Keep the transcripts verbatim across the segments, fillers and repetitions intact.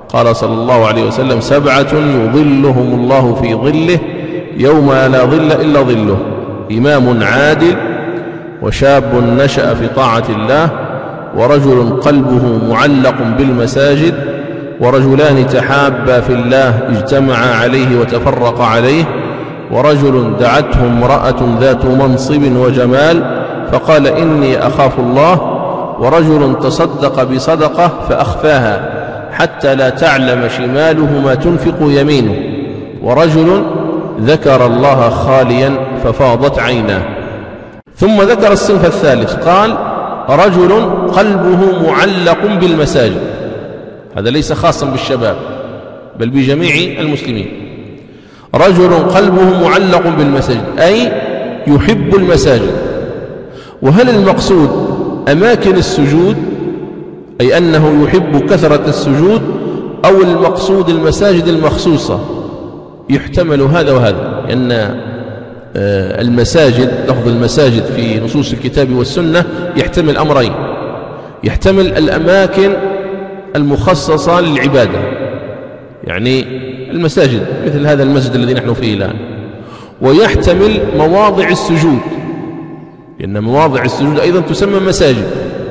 قال صلى الله عليه وسلم: سبعة يظلهم الله في ظله يوم لا ظل إلا ظله: إمام عادل، وشاب نشأ في طاعة الله، ورجل قلبه معلق بالمساجد، ورجلان تحابا في الله اجتمعا عليه وتفرقا عليه، ورجل دعته امرأة ذات منصب وجمال فقال: إني أخاف الله، ورجل تصدق بصدقة فأخفاها حتى لا تعلم شماله ما تنفق يمينه، ورجل ذكر الله خاليا ففاضت عيناه. ثم ذكر الصنف الثالث، قال: رجل قلبه معلق بالمساجد. هذا ليس خاصا بالشباب بل بجميع المسلمين. رجل قلبه معلق بالمساجد أي يحب المساجد. وهل المقصود أماكن السجود أي أنه يحب كثرة السجود، أو المقصود المساجد المخصوصة؟ يحتمل هذا وهذا، لأن المساجد، لفظ المساجد في نصوص الكتاب والسنة يحتمل أمرين: يحتمل الأماكن المخصصة للعبادة، يعني المساجد مثل هذا المسجد الذي نحن فيه الآن، ويحتمل مواضع السجود، لأن مواضع السجود أيضا تسمى مساجد.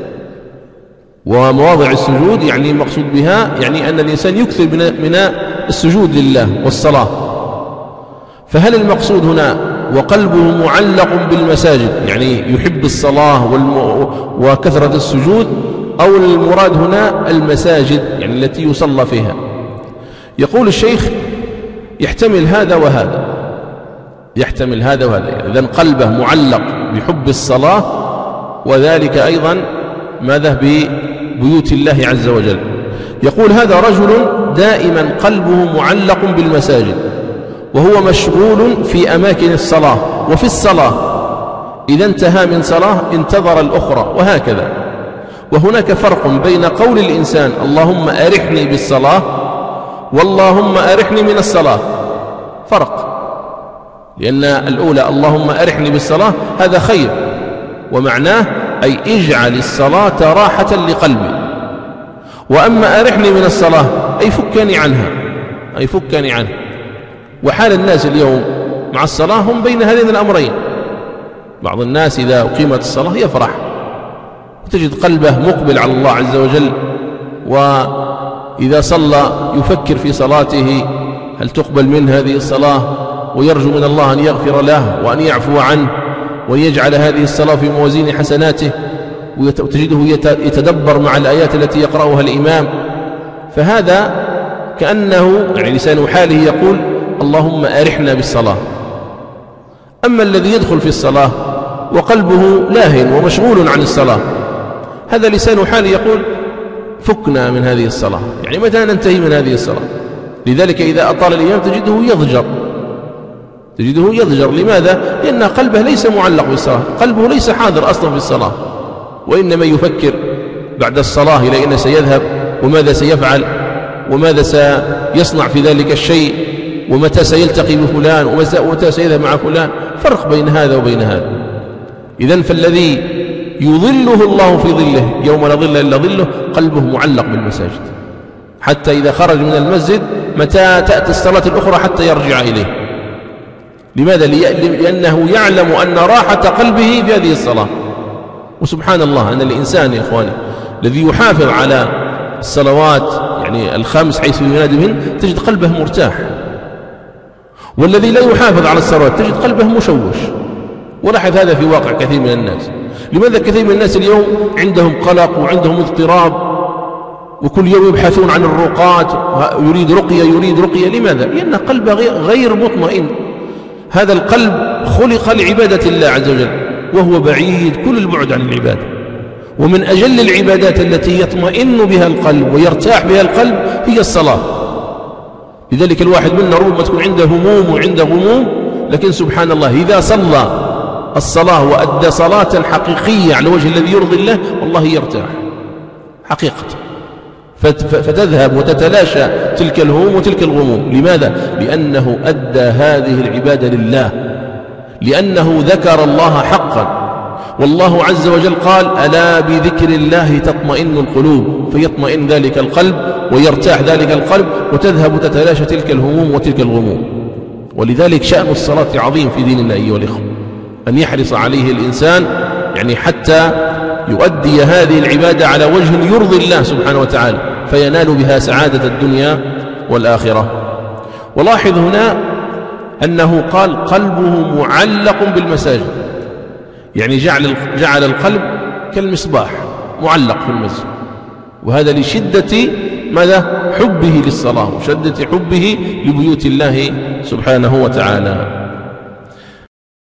ومواضع السجود يعني مقصود بها يعني أن الإنسان يكثر من السجود لله والصلاة. فهل المقصود هنا وقلبه معلق بالمساجد يعني يحب الصلاة وكثرة السجود، أو المراد هنا المساجد يعني التي يصلى فيها؟ يقول الشيخ: يحتمل هذا وهذا، يحتمل هذا وهذا. إذن قلبه معلق بحب الصلاة، وذلك أيضا ماذا ببيوت الله عز وجل. يقول: هذا رجل دائما قلبه معلق بالمساجد، وهو مشغول في أماكن الصلاة وفي الصلاة، إذا انتهى من صلاة انتظر الأخرى، وهكذا. وهناك فرق بين قول الإنسان: اللهم أرحني بالصلاة، واللهم أرحني من الصلاة، فرق. لأن الأولى اللهم أرحني بالصلاة هذا خير، ومعناه أي اجعل الصلاة راحة لقلبي. وأما أرحني من الصلاة أي فكني عنها، أي فكني عنها. وحال الناس اليوم مع الصلاة هم بين هذين الأمرين. بعض الناس إذا أقيمت الصلاة يفرح، وتجد قلبه مقبل على الله عز وجل، وإذا صلى يفكر في صلاته هل تقبل من هذه الصلاة، ويرجو من الله أن يغفر له وأن يعفو عنه وأن يجعل هذه الصلاة في موازين حسناته، وتجده يتدبر مع الآيات التي يقرأها الإمام. فهذا كأنه يعني لسان حاله يقول: اللهم أرحنا بالصلاة. أما الذي يدخل في الصلاة وقلبه لاهٍ ومشغول عن الصلاة، هذا لسان حاله يقول: فكنا من هذه الصلاة، يعني متى ننتهي من هذه الصلاة؟ لذلك إذا أطال الإمام تجده يضجر، تجده يضجر. لماذا؟ لأن قلبه ليس معلق بالصلاة، قلبه ليس حاضر أصلا في الصلاة، وإنما يفكر بعد الصلاة إلى أين سيذهب، وماذا سيفعل، وماذا سيصنع في ذلك الشيء، ومتى سيلتقي بفلان، ومتى سيذهب مع فلان. فرق بين هذا وبين هذا. إذن فالذي يظله الله في ظله يوم لا ظل إلا ظله قلبه معلق بالمساجد، حتى إذا خرج من المسجد متى تأتي الصلاة الأخرى حتى يرجع إليه. لماذا؟ لأنه يعلم أن راحة قلبه في هذه الصلاة. وسبحان الله أن الإنسان يا إخواني الذي يحافظ على الصلوات يعني الخمس حيث ينادي بهن تجد قلبه مرتاح، والذي لا يحافظ على الصلوات تجد قلبه مشوش. ولاحظ هذا في واقع كثير من الناس. لماذا كثير من الناس اليوم عندهم قلق وعندهم اضطراب، وكل يوم يبحثون عن الرقات، يريد رقية يريد رقية. لماذا؟ لأن قلبه غير مطمئن. هذا القلب خلق لعبادة الله عز وجل، وهو بعيد كل البعد عن العبادة. ومن أجل العبادات التي يطمئن بها القلب ويرتاح بها القلب هي الصلاة. لذلك الواحد منا ربما تكون عنده هموم وعنده غموم، لكن سبحان الله إذا صلى الصلاة وأدى صلاة حقيقية على وجه الذي يرضي الله والله يرتاح حقيقة، فتذهب وتتلاشى تلك الهموم وتلك الغموم. لماذا؟ لأنه أدى هذه العبادة لله، لأنه ذكر الله حقا. والله عز وجل قال: ألا بذكر الله تطمئن القلوب، فيطمئن ذلك القلب ويرتاح ذلك القلب وتذهب تتلاشى تلك الهموم وتلك الغموم. ولذلك شأن الصلاة عظيم في دين الله أيها الإخوة، أن يحرص عليه الإنسان يعني حتى يؤدي هذه العبادة على وجه يرضي الله سبحانه وتعالى، فينال بها سعادة الدنيا والآخرة. ولاحظ هنا أنه قال: قلبه معلق بالمساجد، يعني جعل جعل القلب كالمصباح معلق في المسجد، وهذا لشدة ماذا؟ حبه للصلاة وشدة حبه لبيوت الله سبحانه وتعالى.